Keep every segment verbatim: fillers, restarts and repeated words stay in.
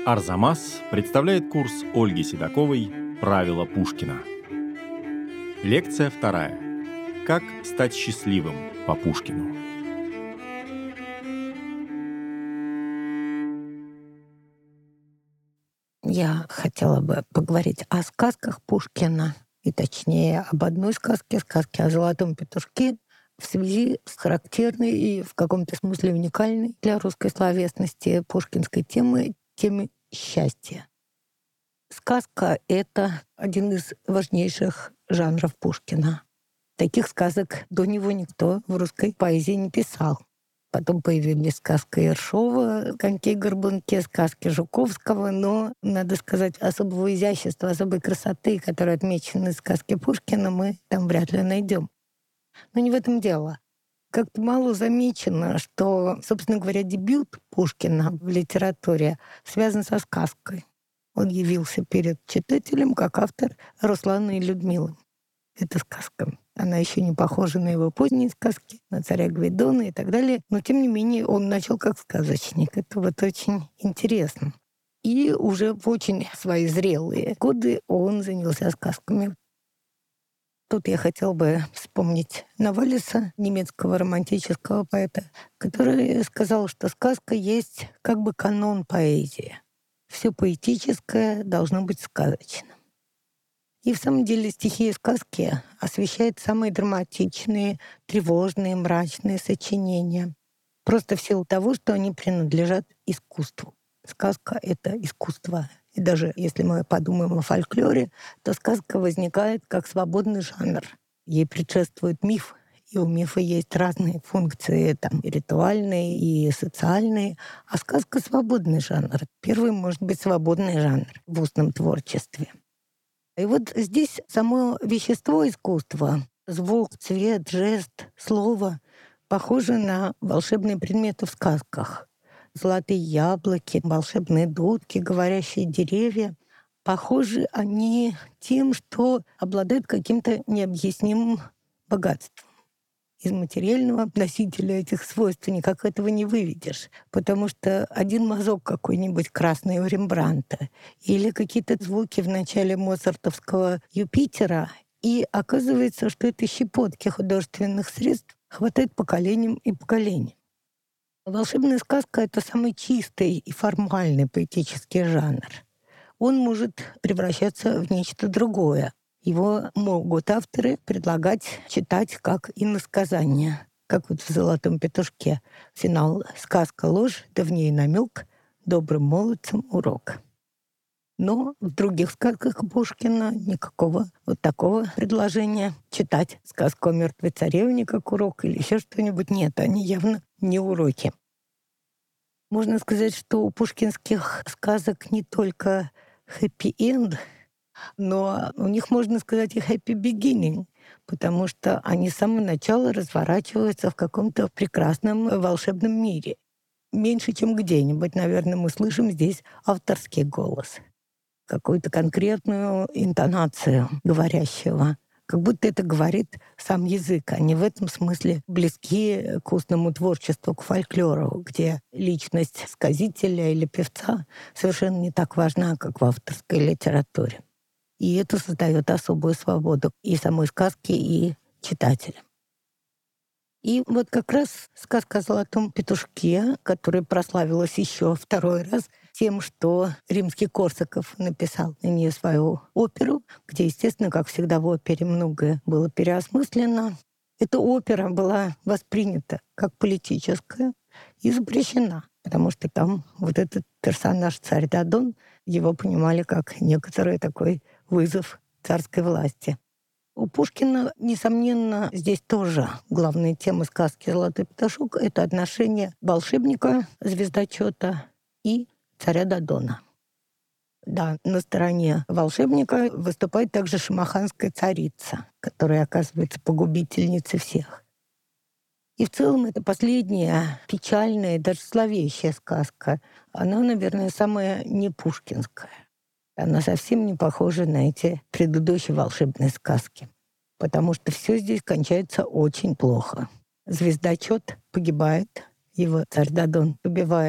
Арзамас представляет курс Ольги Седоковой «Правила Пушкина». Лекция вторая. Как стать счастливым по Пушкину. Я хотела бы поговорить о сказках Пушкина, и точнее об одной сказке, сказке о золотом петушке, в связи с характерной и в каком-то смысле уникальной для русской словесности пушкинской темы, темы счастья. Сказка — это один из важнейших жанров Пушкина. Таких сказок до него никто в русской поэзии не писал. Потом появились сказка Ершова «Коньки-горбунки», сказки Жуковского, но, надо сказать, особого изящества, особой красоты, которые отмечены в сказке Пушкина, мы там вряд ли найдем. Но не в этом дело. Как-то мало замечено, что, собственно говоря, дебют Пушкина в литературе связан со сказкой. Он явился перед читателем как автор «Руслана и Людмилы». Это сказка. Она еще не похожа на его поздние сказки, на царя Гвидона и так далее. Но, тем не менее, он начал как сказочник. Это вот очень интересно. И уже в очень свои зрелые годы он занялся сказками. Тут я хотел бы вспомнить Новеллиса, немецкого романтического поэта, который сказал, что сказка есть как бы канон поэзии. Все поэтическое должно быть сказочным. И в самом деле стихия сказки освещает самые драматичные, тревожные, мрачные сочинения. Просто в силу того, что они принадлежат искусству. Сказка — это искусство. И даже если мы подумаем о фольклоре, то сказка возникает как свободный жанр. Ей предшествует миф, и у мифа есть разные функции, там, и ритуальные, и социальные. А сказка — свободный жанр. Первый может быть свободный жанр в устном творчестве. И вот здесь само вещество искусства, звук, цвет, жест, слово, похоже на волшебные предметы в сказках. Золотые яблоки, волшебные дудки, говорящие деревья. Похожи они тем, что обладают каким-то необъяснимым богатством. Из материального носителя этих свойств никак этого не выведешь, потому что один мазок какой-нибудь красный у Рембрандта или какие-то звуки в начале моцартовского «Юпитера», и оказывается, что этой щепотки художественных средств хватает поколениям и поколениям. Волшебная сказка — это самый чистый и формальный поэтический жанр. Он может превращаться в нечто другое. Его могут авторы предлагать читать как иносказание, как вот в «Золотом петушке». Финал — сказка ложь, да в ней намек, добрым молодцам урок. Но в других сказках Пушкина никакого вот такого предложения читать сказку о мертвой царевне как урок или еще что-нибудь нет. Они явно не уроки. Можно сказать, что у пушкинских сказок не только хэппи-энд, но у них, можно сказать, и happy beginning, потому что они с самого начала разворачиваются в каком-то прекрасном волшебном мире. Меньше, чем где-нибудь, наверное, мы слышим здесь авторский голос, какую-то конкретную интонацию говорящего. Как будто это говорит сам язык. Они в этом смысле близки к устному творчеству, к фольклору, где личность сказителя или певца совершенно не так важна, как в авторской литературе. И это создает особую свободу и самой сказки, и читателя. И вот как раз сказка о золотом петушке, которая прославилась еще второй раз тем, что Римский-Корсаков написал на нее свою оперу, где, естественно, как всегда в опере многое было переосмыслено. Эта опера была воспринята как политическая и запрещена, потому что там вот этот персонаж царь Дадон, его понимали как некоторый такой вызов царской власти. У Пушкина, несомненно, здесь тоже главная тема сказки «Золотой петушок» — это отношение волшебника, звездочета и царя Дадона. Да, на стороне волшебника выступает также шамаханская царица, которая оказывается погубительницей всех. И в целом это последняя печальная, даже зловещая сказка. Она, наверное, самая не пушкинская. Она совсем не похожа на эти предыдущие волшебные сказки. Потому что все здесь кончается очень плохо. Звездочет погибает, его царь Дадон убивает.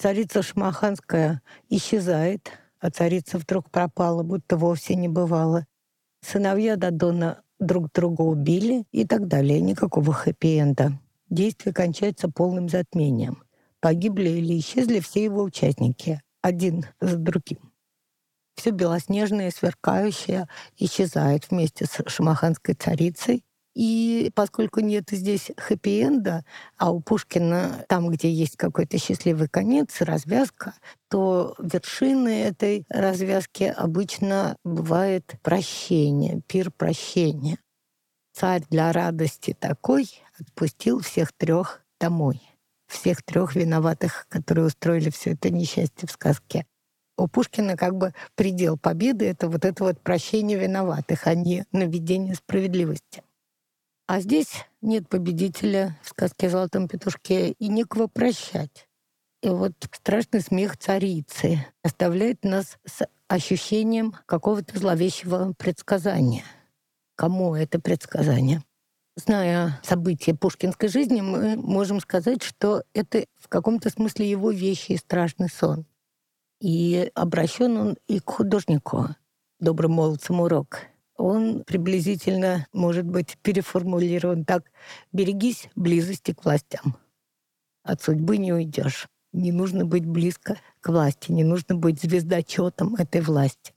Царица Шамаханская исчезает, а царица вдруг пропала, будто вовсе не бывало. Сыновья Дадона друг друга убили и так далее. Никакого хэппи-энда. Действие кончается полным затмением. Погибли или исчезли все его участники, один за другим. Все белоснежное, сверкающее исчезает вместе с шамаханской царицей. И поскольку нет здесь хэппи-энда, а у Пушкина там, где есть какой-то счастливый конец, развязка, то вершиной этой развязки обычно бывает прощение, пир прощения. Царь для радости такой отпустил всех трех домой. Всех трех виноватых, которые устроили все это несчастье в сказке. У Пушкина как бы предел победы — это вот это вот прощение виноватых, а не наведение справедливости. А здесь нет победителя в сказке о золотом петушке и некого прощать. И вот страшный смех царицы оставляет нас с ощущением какого-то зловещего предсказания. Кому это предсказание? Зная события пушкинской жизни, мы можем сказать, что это в каком-то смысле его вещий страшный сон. И обращен он и к художнику, добрым молодцам урок. Он приблизительно может быть переформулирован так: «Берегись близости к властям. От судьбы не уйдешь. Не нужно быть близко к власти, не нужно быть звездочетом этой власти».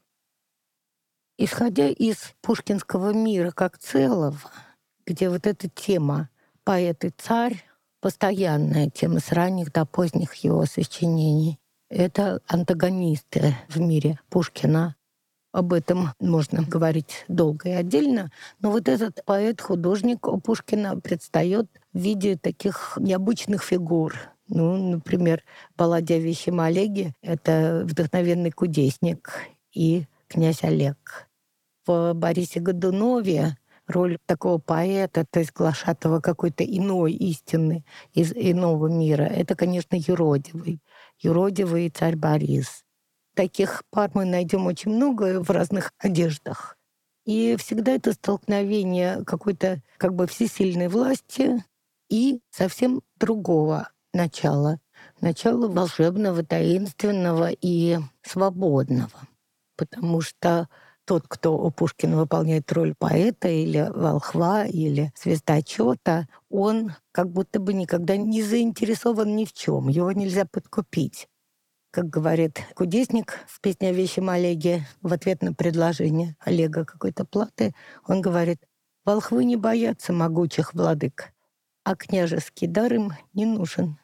Исходя из пушкинского мира как целого, где вот эта тема «поэт и царь» — постоянная тема с ранних до поздних его сочинений, это антагонисты в мире Пушкина. Об этом можно говорить долго и отдельно, но вот этот поэт-художник у Пушкина предстает в виде таких необычных фигур. Ну, например, в балладе о вещем Олеге — это вдохновенный кудесник и князь Олег. В Борисе Годунове роль такого поэта, то есть глашатого какой-то иной истины из иного мира, это, конечно, юродивый. Юродивый и царь Борис. Таких пар мы найдем очень много в разных одеждах. И всегда это столкновение какой-то как бы всесильной власти и совсем другого начала. Начала волшебного, таинственного и свободного. Потому что тот, кто у Пушкина выполняет роль поэта или волхва, или звездочета, он как будто бы никогда не заинтересован ни в чем. Его нельзя подкупить. Как говорит кудесник в песне о вещем Олеге в ответ на предложение Олега какой-то платы, он говорит: «Волхвы не боятся могучих владык, а княжеский дар им не нужен».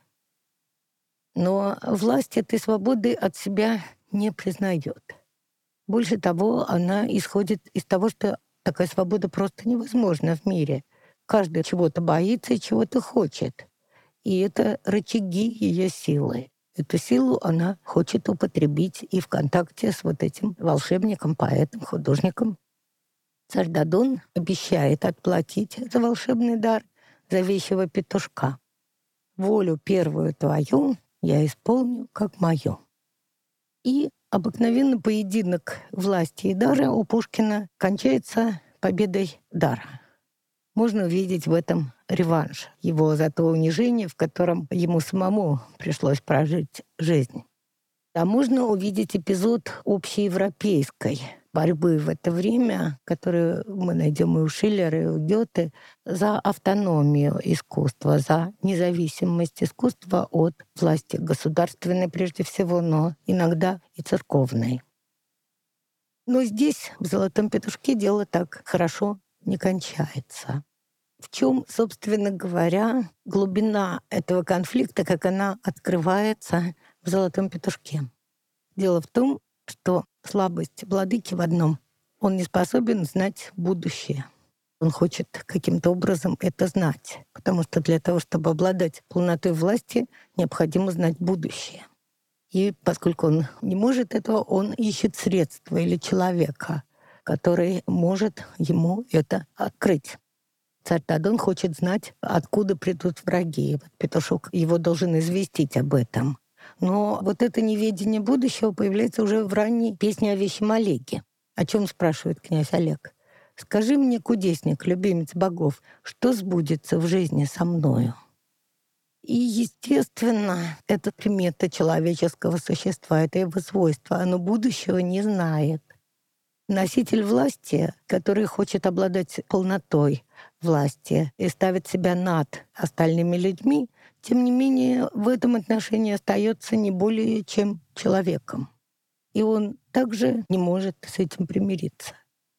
Но власть этой свободы от себя не признает. Больше того, она исходит из того, что такая свобода просто невозможна в мире. Каждый чего-то боится и чего-то хочет. И это рычаги ее силы. Эту силу она хочет употребить и в контакте с вот этим волшебником, поэтом, художником. Царь Дадон обещает отплатить за волшебный дар, за вещего петушка. «Волю первую твою я исполню, как мою». И обыкновенно поединок власти и дара у Пушкина кончается победой дара. Можно увидеть в этом реванш его за то унижение, в котором ему самому пришлось прожить жизнь. А можно увидеть эпизод общеевропейской борьбы в это время, которую мы найдем и у Шиллера, и у Гёте, за автономию искусства, за независимость искусства от власти государственной прежде всего, но иногда и церковной. Но здесь, в «Золотом петушке», дело так хорошо не кончается. В чем, собственно говоря, глубина этого конфликта, как она открывается в «Золотом петушке»? Дело в том, что слабость владыки в одном: он не способен знать будущее. Он хочет каким-то образом это знать, потому что для того, чтобы обладать полнотой власти, необходимо знать будущее. И поскольку он не может этого, он ищет средства или человека, который может ему это открыть. Царь Дадон хочет знать, откуда придут враги. Вот петушок его должен известить об этом. Но вот это неведение будущего появляется уже в ранней песне о вещем Олеге. О чем спрашивает князь Олег? «Скажи мне, кудесник, любимец богов, что сбудется в жизни со мною?» И, естественно, это примета человеческого существа, это его свойство. Оно будущего не знает. Носитель власти, который хочет обладать полнотой власти и ставит себя над остальными людьми, тем не менее в этом отношении остается не более чем человеком. И он также не может с этим примириться.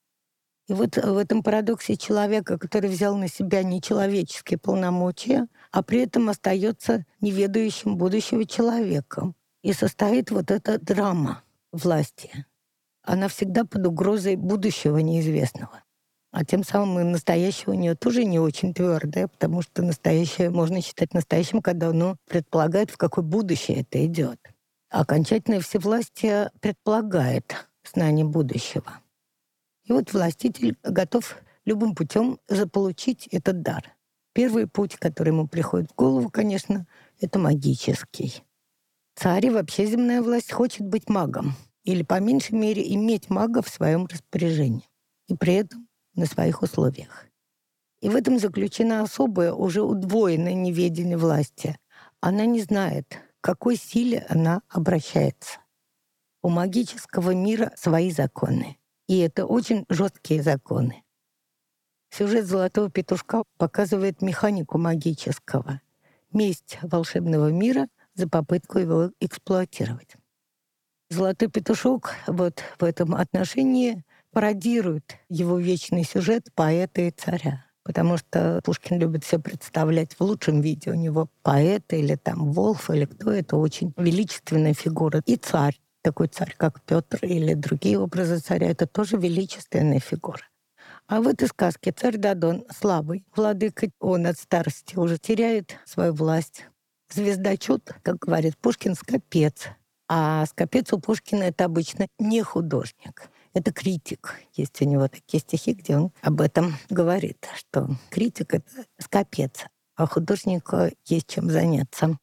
И вот в этом парадоксе человека, который взял на себя нечеловеческие полномочия, а при этом остается неведающим будущего человеком. И состоит вот эта драма власти. Она всегда под угрозой будущего неизвестного. А тем самым и настоящее у нее тоже не очень твердое, потому что настоящее можно считать настоящим, когда оно предполагает, в какое будущее это идет. А окончательное всевластие предполагает знание будущего. И вот властитель готов любым путем заполучить этот дар. Первый путь, который ему приходит в голову, конечно, это магический. Царь и вообще земная власть хочет быть магом. Или, по меньшей мере, иметь мага в своем распоряжении. И при этом на своих условиях. И в этом заключена особая, уже удвоенное неведение власти. Она не знает, к какой силе она обращается. У магического мира свои законы. И это очень жесткие законы. Сюжет «Золотого петушка» показывает механику магического. Месть волшебного мира за попытку его эксплуатировать. «Золотой петушок» вот в этом отношении пародирует его вечный сюжет поэта и царя. Потому что Пушкин любит все представлять в лучшем виде. У него поэт или там Волф, или кто это, очень величественная фигура. И царь, такой царь, как Петр или другие образы царя, это тоже величественная фигура. А в этой сказке царь Дадон слабый, владыка, он от старости уже теряет свою власть. Звездочет, как говорит Пушкин, скопец. А скопец у Пушкина — это обычно не художник. Это критик. Есть у него такие стихи, где он об этом говорит, что критик — это скопец, а художнику есть чем заняться.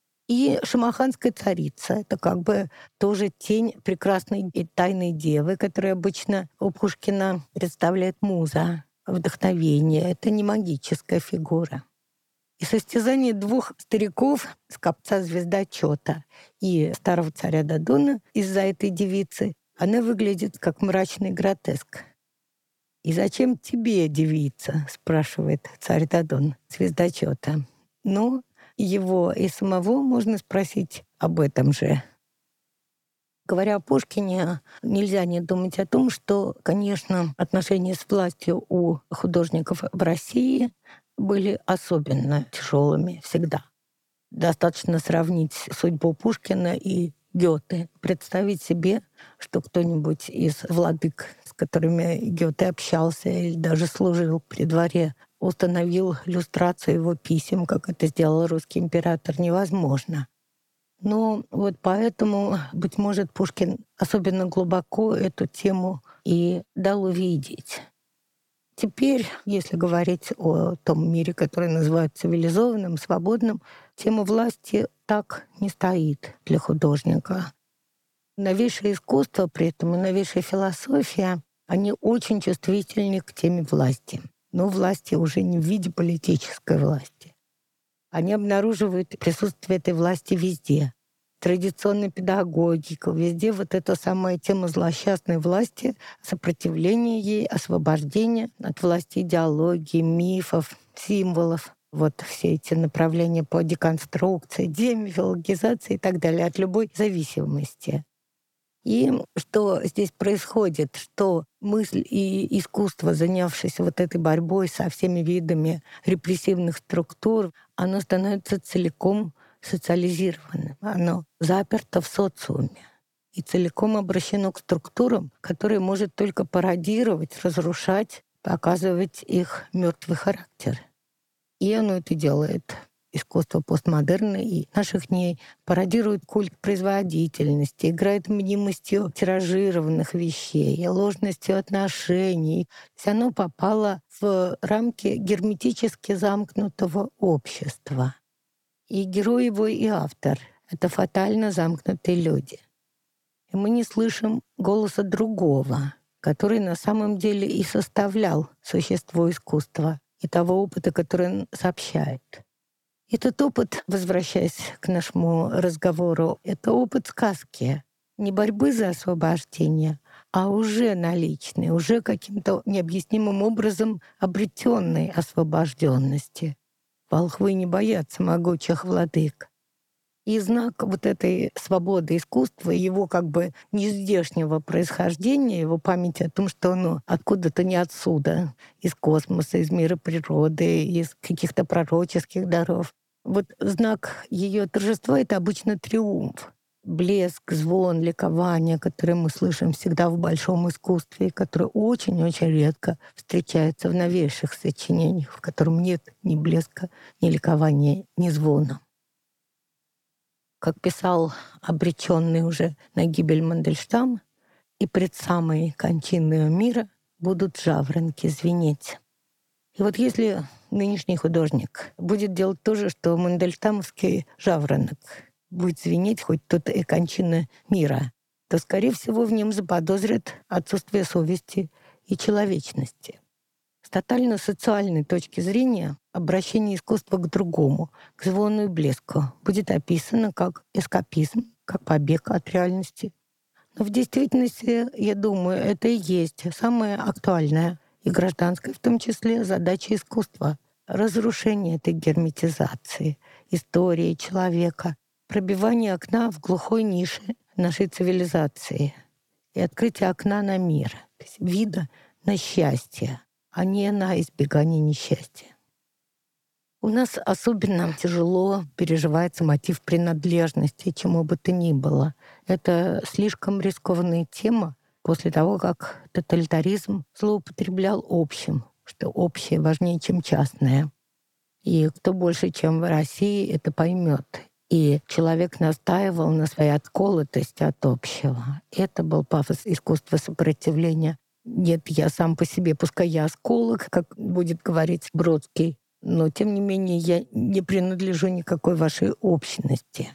И шамаханская царица — это как бы тоже тень прекрасной и тайной девы, которая обычно у Пушкина представляет муза, вдохновение. Это не магическая фигура. И состязание двух стариков, скопца звездочета и старого царя Дадона, из-за этой девицы, она выглядит как мрачный гротеск. «И зачем тебе, девица?» — спрашивает царь Дадон звездочета. Ну, его и самого можно спросить об этом же. Говоря о Пушкине, нельзя не думать о том, что, конечно, отношения с властью у художников в России были особенно тяжелыми всегда. Достаточно сравнить судьбу Пушкина и Гёте, представить себе, что кто-нибудь из владык, с которыми Гёте общался или даже служил при дворе, установил люстрацию его писем, как это сделал русский император, невозможно. Но вот поэтому, быть может, Пушкин особенно глубоко эту тему и дал увидеть. Теперь, если говорить о том мире, который называют цивилизованным, свободным, тема власти так не стоит для художника. Новейшее искусство, при этом и новейшая философия, они очень чувствительны к теме власти. Но власти уже не в виде политической власти. Они обнаруживают присутствие этой власти везде. Традиционная педагогика, везде вот эта самая тема злосчастной власти, сопротивление ей, освобождение от власти идеологии, мифов, символов. Вот все эти направления по деконструкции, демифологизации и так далее, от любой зависимости. И что здесь происходит, что мысль и искусство, занявшись вот этой борьбой со всеми видами репрессивных структур, оно становится целиком социализированным, оно заперто в социуме и целиком обращено к структурам, которые может только пародировать, разрушать, показывать их мертвый характер. И оно это делает. Искусство постмодерна и наших дней пародирует культ производительности, играет мнимостью тиражированных вещей, ложностью отношений. То есть оно попало в рамки герметически замкнутого общества. И герой его, и автор — это фатально замкнутые люди. И мы не слышим голоса другого, который на самом деле и составлял существо искусства и того опыта, который он сообщает. Этот опыт, возвращаясь к нашему разговору, это опыт сказки. Не борьбы за освобождение, а уже наличной, уже каким-то необъяснимым образом обретенной освобожденности. Волхвы не боятся могучих владык. И знак вот этой свободы искусства, его как бы нездешнего происхождения, его памяти о том, что оно откуда-то не отсюда, из космоса, из мира природы, из каких-то пророческих даров. Вот знак ее торжества — это обычно триумф. Блеск, звон, ликование, которые мы слышим всегда в большом искусстве, которое очень-очень редко встречается в новейших сочинениях, в котором нет ни блеска, ни ликования, ни звона. Как писал обреченный уже на гибель Мандельштам, и пред самой кончиной мира будут жаворонки звенеть. И вот если нынешний художник будет делать то же, что мандельштамовский жаворонок, будет звенеть хоть тут и кончина мира, то, скорее всего, в нем заподозрят отсутствие совести и человечности. С тотально-социальной точки зрения обращение искусства к другому, к звону и блеску, будет описано как эскапизм, как побег от реальности. Но в действительности, я думаю, это и есть самое актуальное и гражданская, в том числе, задача искусства — разрушение этой герметизации, истории человека, пробивание окна в глухой нише нашей цивилизации и открытие окна на мир, то есть вида на счастье, а не на избегание несчастья. У нас особенно тяжело переживается мотив принадлежности чему бы то ни было. Это слишком рискованная тема после того, как тоталитаризм злоупотреблял общим, что общее важнее, чем частное. И кто больше, чем в России, это поймет. И человек настаивал на своей отколотости от общего. Это был пафос искусства сопротивления. Нет, я сам по себе, пускай я осколок, как будет говорить Бродский, но тем не менее я не принадлежу никакой вашей общности.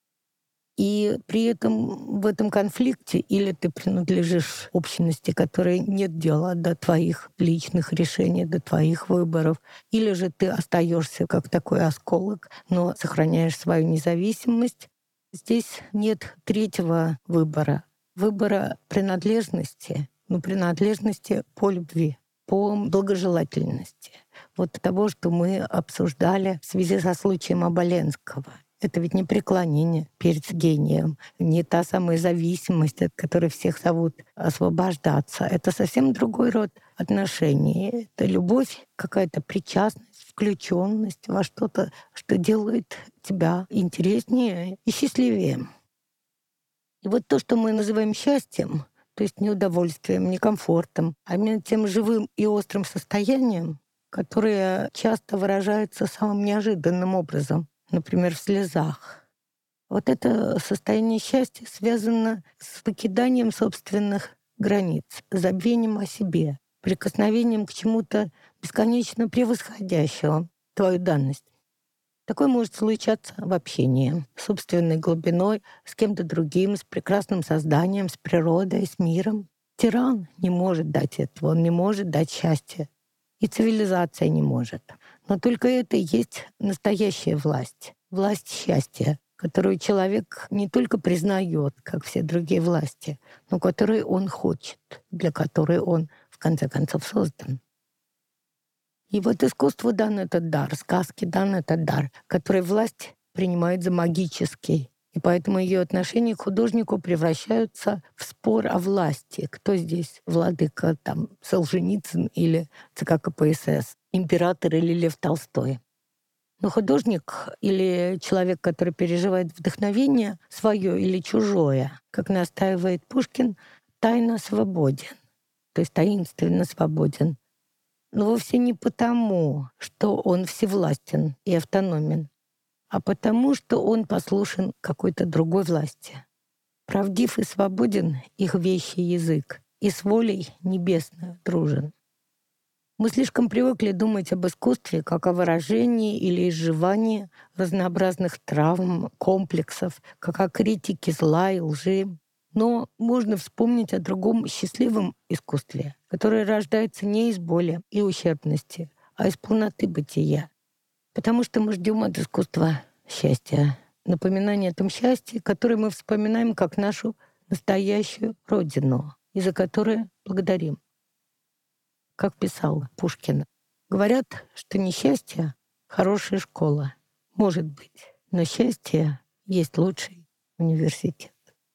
И при этом в этом конфликте или ты принадлежишь общности, которой нет дела до твоих личных решений, до твоих выборов, или же ты остаешься как такой осколок, но сохраняешь свою независимость. Здесь нет третьего выбора. Выбора принадлежности, но принадлежности по любви, по благожелательности. Вот того, что мы обсуждали в связи со случаем Оболенского. Это ведь не преклонение перед гением, не та самая зависимость, от которой всех зовут освобождаться. Это совсем другой род отношений. Это любовь, какая-то причастность, включенность во что-то, что делает тебя интереснее и счастливее. И вот то, что мы называем счастьем, то есть не удовольствием, не комфортом, а именно тем живым и острым состоянием, которое часто выражается самым неожиданным образом, например, в слезах. Вот это состояние счастья связано с покиданием собственных границ, забвением о себе, прикосновением к чему-то бесконечно превосходящему твою данность. Такое может случаться в общении с собственной глубиной, с кем-то другим, с прекрасным созданием, с природой, с миром. Тиран не может дать этого, он не может дать счастья. И цивилизация не может. Но только это и есть настоящая власть. Власть счастья, которую человек не только признает, как все другие власти, но которую он хочет, для которой он, в конце концов, создан. И вот искусству дан этот дар, сказке дан этот дар, который власть принимает за магический. И поэтому ее отношения к художнику превращаются в спор о власти. Кто здесь владыка, там, Солженицын или ЦК КПСС, император или Лев Толстой. Но художник или человек, который переживает вдохновение, свое или чужое, как настаивает Пушкин, тайно свободен, то есть таинственно свободен. Но вовсе не потому, что он всевластен и автономен, а потому, что он послушен какой-то другой власти. Правдив и свободен их вещий язык, и с волей небесной дружен. Мы слишком привыкли думать об искусстве как о выражении или изживании разнообразных травм, комплексов, как о критике зла и лжи. Но можно вспомнить о другом счастливом искусстве, которое рождается не из боли и ущербности, а из полноты бытия. Потому что мы ждем от искусства счастья. Напоминание о том счастье, которое мы вспоминаем как нашу настоящую родину, и за которое благодарим. Как писал Пушкин, говорят, что несчастье — хорошая школа. Может быть, но счастье есть лучший университет.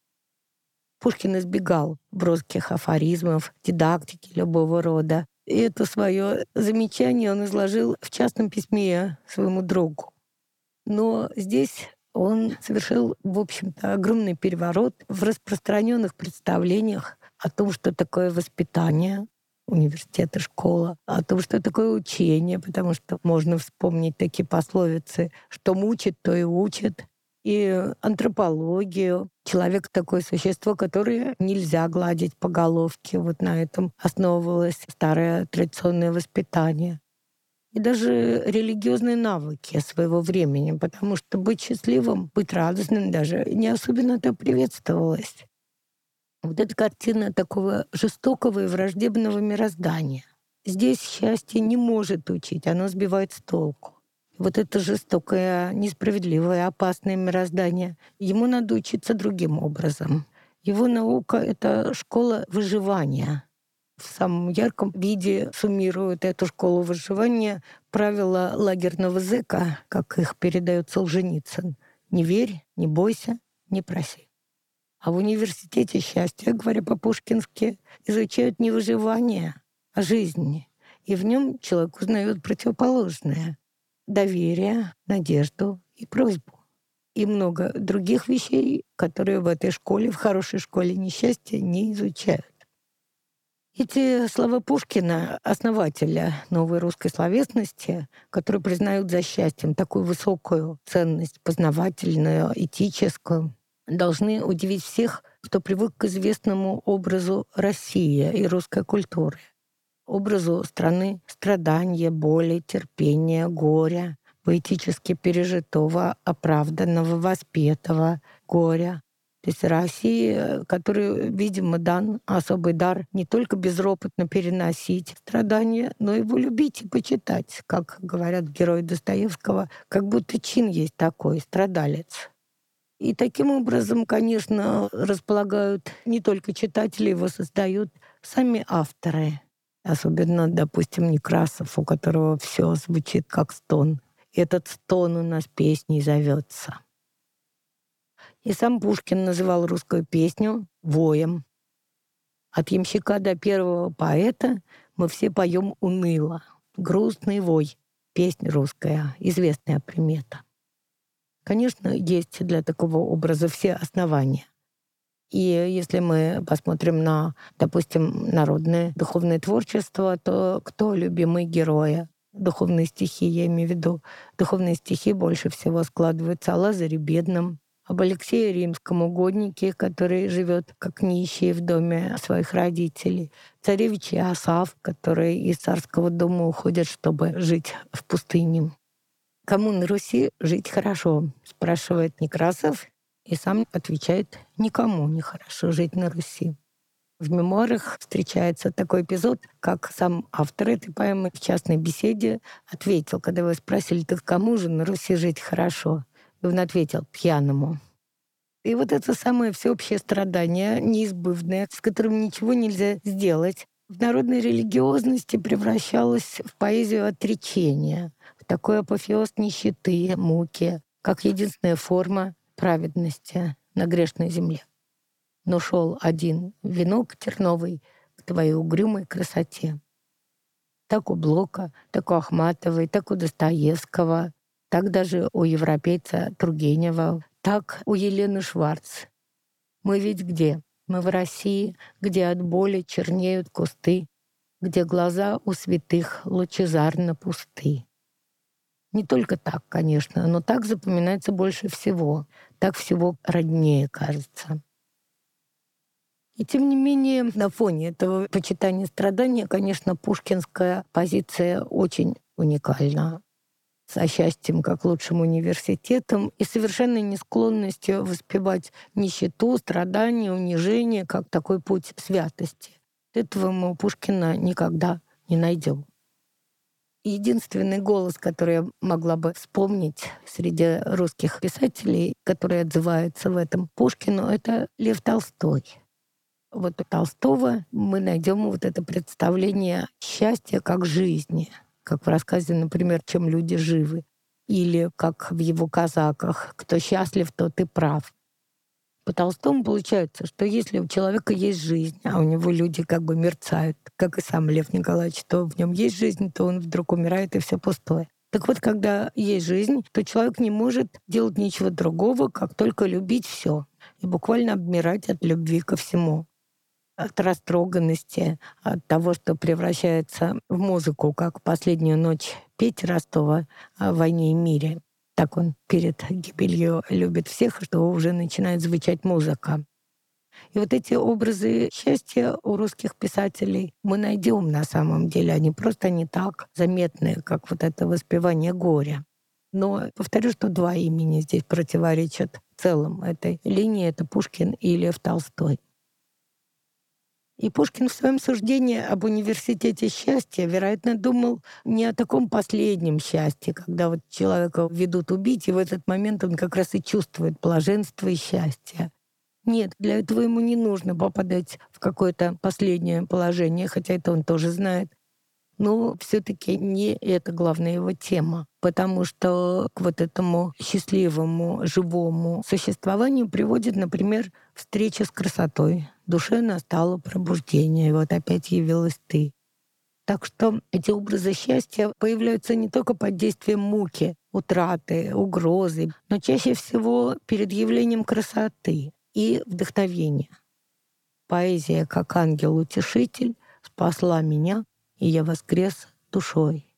Пушкин избегал броских афоризмов, дидактики любого рода. И это свое замечание он изложил в частном письме своему другу. Но здесь он совершил, в общем-то, огромный переворот в распространенных представлениях о том, что такое воспитание, университет и школа, о том, что такое учение, потому что можно вспомнить такие пословицы, что мучит, то и учит, и антропологию. Человек — такое существо, которое нельзя гладить по головке. Вот на этом основывалось старое традиционное воспитание. И даже религиозные навыки своего времени, потому что быть счастливым, быть радостным даже не особенно-то приветствовалось. Вот эта картина такого жестокого и враждебного мироздания. Здесь счастье не может учить, оно сбивает с толку. Вот это жестокое, несправедливое, опасное мироздание, ему надо учиться другим образом. Его наука — это школа выживания. В самом ярком виде суммирует эту школу выживания правила лагерного зэка, как их передает Солженицын. «Не верь, не бойся, не проси». А в университете счастья, говоря по-пушкински, изучают не выживание, а жизнь. И в нем человек узнает противоположное — доверие, надежду и просьбу. И много других вещей, которые в этой школе, в хорошей школе несчастья, не изучают. Эти слова Пушкина, основателя новой русской словесности, которые признают за счастьем такую высокую ценность, познавательную, этическую, должны удивить всех, кто привык к известному образу России и русской культуры. Образу страны страдания, боли, терпения, горя, поэтически пережитого, оправданного, воспетого горя. То есть России, которой, видимо, дан особый дар не только безропотно переносить страдания, но и его любить и почитать, как говорят герои Достоевского, как будто чин есть такой, страдалец. И таким образом, конечно, располагают не только читатели, его создают сами авторы. Особенно, допустим, Некрасов, у которого все звучит как стон. Этот стон у нас песней зовется. И сам Пушкин называл русскую песню воем. От ямщика до первого поэта мы все поем уныло. Грустный вой. Песня русская, известная примета. Конечно, есть для такого образа все основания. И если мы посмотрим на, допустим, народное духовное творчество, то кто любимые герои? Духовные стихи, я имею в виду. Духовные стихи больше всего складываются о Лазаре Бедном, об Алексее Римском угоднике, который живет как нищий в доме своих родителей, царевиче Асаф, который из царского дома уходит, чтобы жить в пустыне. «Кому на Руси жить хорошо?» — спрашивает Некрасов, и сам отвечает: «Никому не хорошо жить на Руси». В мемуарах встречается такой эпизод, как сам автор этой поэмы в частной беседе ответил, когда его спросили: «Так кому же на Руси жить хорошо?» И он ответил: «Пьяному». И вот это самое всеобщее страдание, неизбывное, с которым ничего нельзя сделать, в народной религиозности превращалось в поэзию отречения, в такой апофеоз нищеты, муки, как единственная форма праведности на грешной земле. Но шел один венок терновый к твоей угрюмой красоте. Так у Блока, так у Ахматовой, так у Достоевского, так даже у европейца Тургенева, так у Елены Шварц. Мы ведь где? Мы в России, где от боли чернеют кусты, где глаза у святых лучезарно пусты. Не только так, конечно, но так запоминается больше всего, так всего роднее кажется. И тем не менее, на фоне этого почитания страдания, конечно, пушкинская позиция очень уникальна. Со счастьем как лучшим университетом и совершенной несклонностью воспевать нищету, страдания, унижение как такой путь святости. Этого мы у Пушкина никогда не найдем. Единственный голос, который я могла бы вспомнить среди русских писателей, который отзывается в этом Пушкину, это Лев Толстой. Вот у Толстого мы найдем вот это представление счастья как жизни, как в рассказе, например, «Чем люди живы», или как в его «Казаках» «Кто счастлив, тот и прав». По Толстому получается, что если у человека есть жизнь, а у него люди как бы мерцают, как и сам Лев Николаевич, то в нем есть жизнь, то он вдруг умирает, и все пустое. Так вот, когда есть жизнь, то человек не может делать ничего другого, как только любить все и буквально обмирать от любви ко всему. От растроганности, от того, что превращается в музыку, как «Последнюю ночь» Пети Ростова о «Войне и мире». Так он перед гибелью любит всех, что уже начинает звучать музыка. И вот эти образы счастья у русских писателей мы найдем на самом деле. Они просто не так заметны, как вот это воспевание горя. Но повторю, что два имени здесь противоречат в целом этой линии. Это Пушкин и Лев Толстой. И Пушкин в своем суждении об университете счастья, вероятно, думал не о таком последнем счастье, когда вот человека ведут убить, и в этот момент он как раз и чувствует блаженство и счастье. Нет, для этого ему не нужно попадать в какое-то последнее положение, хотя это он тоже знает. Но все-таки не это главная его тема, потому что к вот этому счастливому, живому существованию приводит, например, встреча с красотой. Душе настало пробуждение, и вот опять явилась ты. Так что эти образы счастья появляются не только под действием муки, утраты, угрозы, но чаще всего перед явлением красоты и вдохновения. Поэзия, как ангел-утешитель, спасла меня, и я воскрес душой.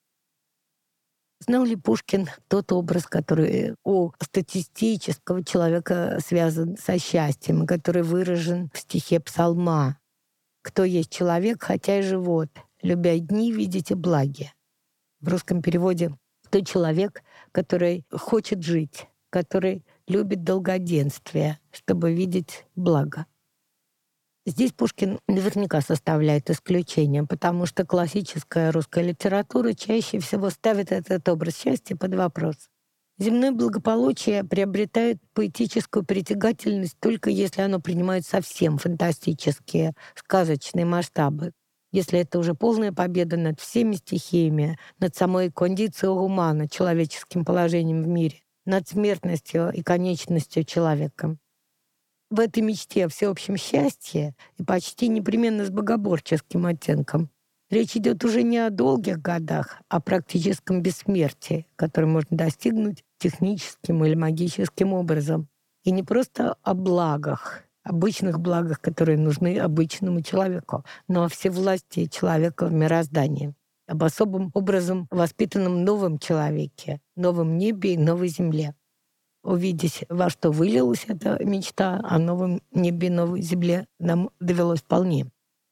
Знал ли Пушкин тот образ, который у статистического человека связан со счастьем, который выражен в стихе Псалма? «Кто есть человек, хотя и живот, любя дни, видите благи». В русском переводе «кто человек, который хочет жить, который любит долгоденствие, чтобы видеть благо». Здесь Пушкин наверняка составляет исключение, потому что классическая русская литература чаще всего ставит этот образ счастья под вопрос. Земное благополучие приобретает поэтическую притягательность только если оно принимает совсем фантастические, сказочные масштабы. Если это уже полная победа над всеми стихиями, над самой кондицией гумана, человеческим положением в мире, над смертностью и конечностью человека. В этой мечте о всеобщем счастье и почти непременно с богоборческим оттенком речь идет уже не о долгих годах, а о практическом бессмертии, которое можно достигнуть техническим или магическим образом. И не просто о благах, обычных благах, которые нужны обычному человеку, но о всевластии человека в мироздании, об особым образом воспитанном новом человеке, новом небе и новой земле. Увидеть, во что вылилась эта мечта о новом небе и новой земле, нам довелось вполне.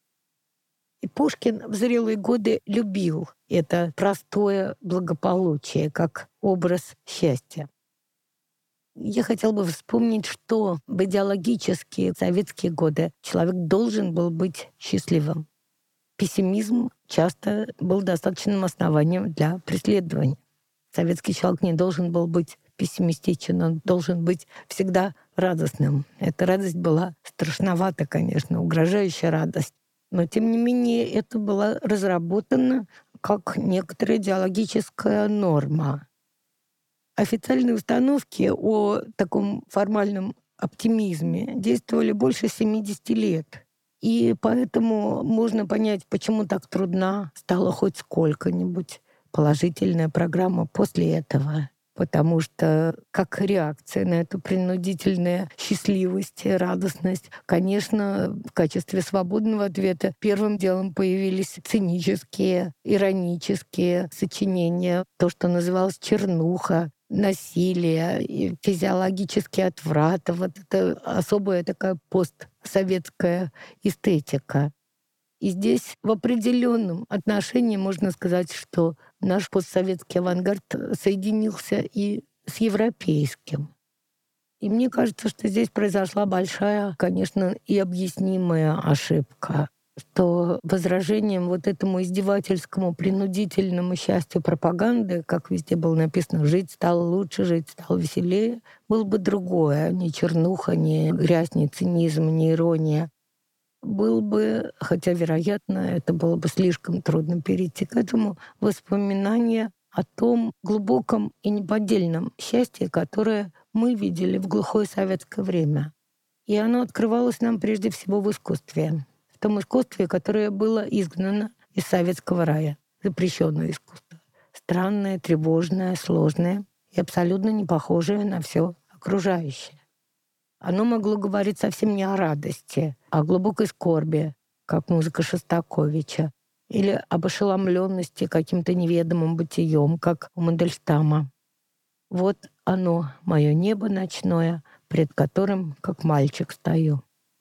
И Пушкин в зрелые годы любил это простое благополучие как образ счастья. Я хотел бы вспомнить, что в идеологические советские годы человек должен был быть счастливым. Пессимизм часто был достаточным основанием для преследования. Советский человек не должен был быть пессимистичен, он должен быть всегда радостным. Эта радость была страшновата, конечно, угрожающая радость. Но, тем не менее, это было разработано как некоторая идеологическая норма. Официальные установки о таком формальном оптимизме действовали больше семидесяти лет. И поэтому можно понять, почему так трудна стала хоть сколько-нибудь положительная программа после этого. Потому что как реакция на эту принудительную счастливость и радостность, конечно, в качестве свободного ответа первым делом появились цинические, иронические сочинения, то, что называлось чернуха, насилие, и физиологический отврат. Вот это особая такая постсоветская эстетика. И здесь в определенном отношении можно сказать, что наш постсоветский авангард соединился и с европейским. И мне кажется, что здесь произошла большая, конечно, и объяснимая ошибка. что возражением вот этому издевательскому, принудительному счастью пропаганды, как везде было написано, жить стало лучше, жить стало веселее, было бы другое. Ни чернуха, ни грязь, ни цинизм, ни ирония. Был бы, хотя, вероятно, это было бы слишком трудно перейти к этому, воспоминание о том глубоком и неподдельном счастье, которое мы видели в глухое советское время. И оно открывалось нам прежде всего в искусстве. В том искусстве, которое было изгнано из советского рая. Запрещенное искусство. Странное, тревожное, сложное и абсолютно не похожее на все окружающее. Оно могло говорить совсем не о радости, а о глубокой скорби, как музыка Шостаковича, или об ошеломленности каким-то неведомым бытием, как у Мандельштама. Вот оно, мое небо ночное, пред которым, как мальчик, стою.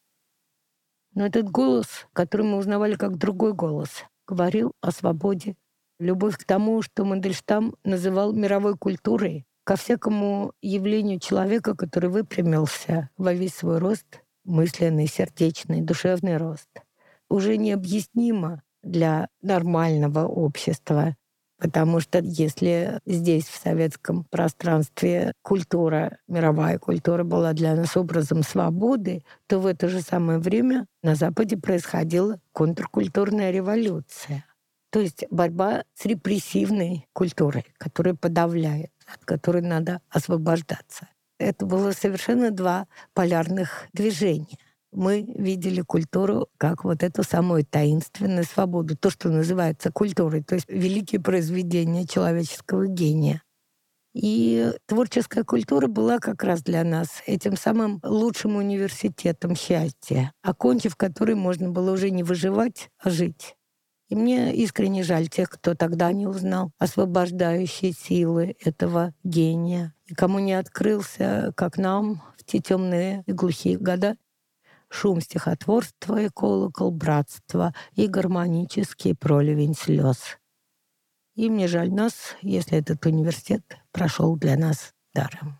Но этот голос, который мы узнавали как другой голос, говорил о свободе, любовь к тому, что Мандельштам называл мировой культурой, ко всякому явлению человека, который выпрямился во весь свой рост, мысленный, сердечный, душевный рост, уже необъяснимо для нормального общества. Потому что если здесь, в советском пространстве, культура, мировая культура была для нас образом свободы, то в это же самое время на Западе происходила контркультурная революция. То есть борьба с репрессивной культурой, которая подавляет, от которой надо освобождаться. Это было совершенно два полярных движения. Мы видели культуру как вот эту самую таинственную свободу, то, что называется культурой, то есть великие произведения человеческого гения. И творческая культура была как раз для нас этим самым лучшим университетом счастья, окончив который можно было уже не выживать, а жить. И мне искренне жаль тех, кто тогда не узнал освобождающей силы этого гения, и кому не открылся, как нам, в те темные и глухие года, шум стихотворства и колокол братства и гармонический проливень слез. И мне жаль нас, если этот университет прошел для нас даром.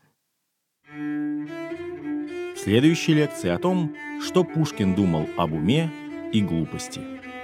В следующей лекции о том, что Пушкин думал об уме и глупости.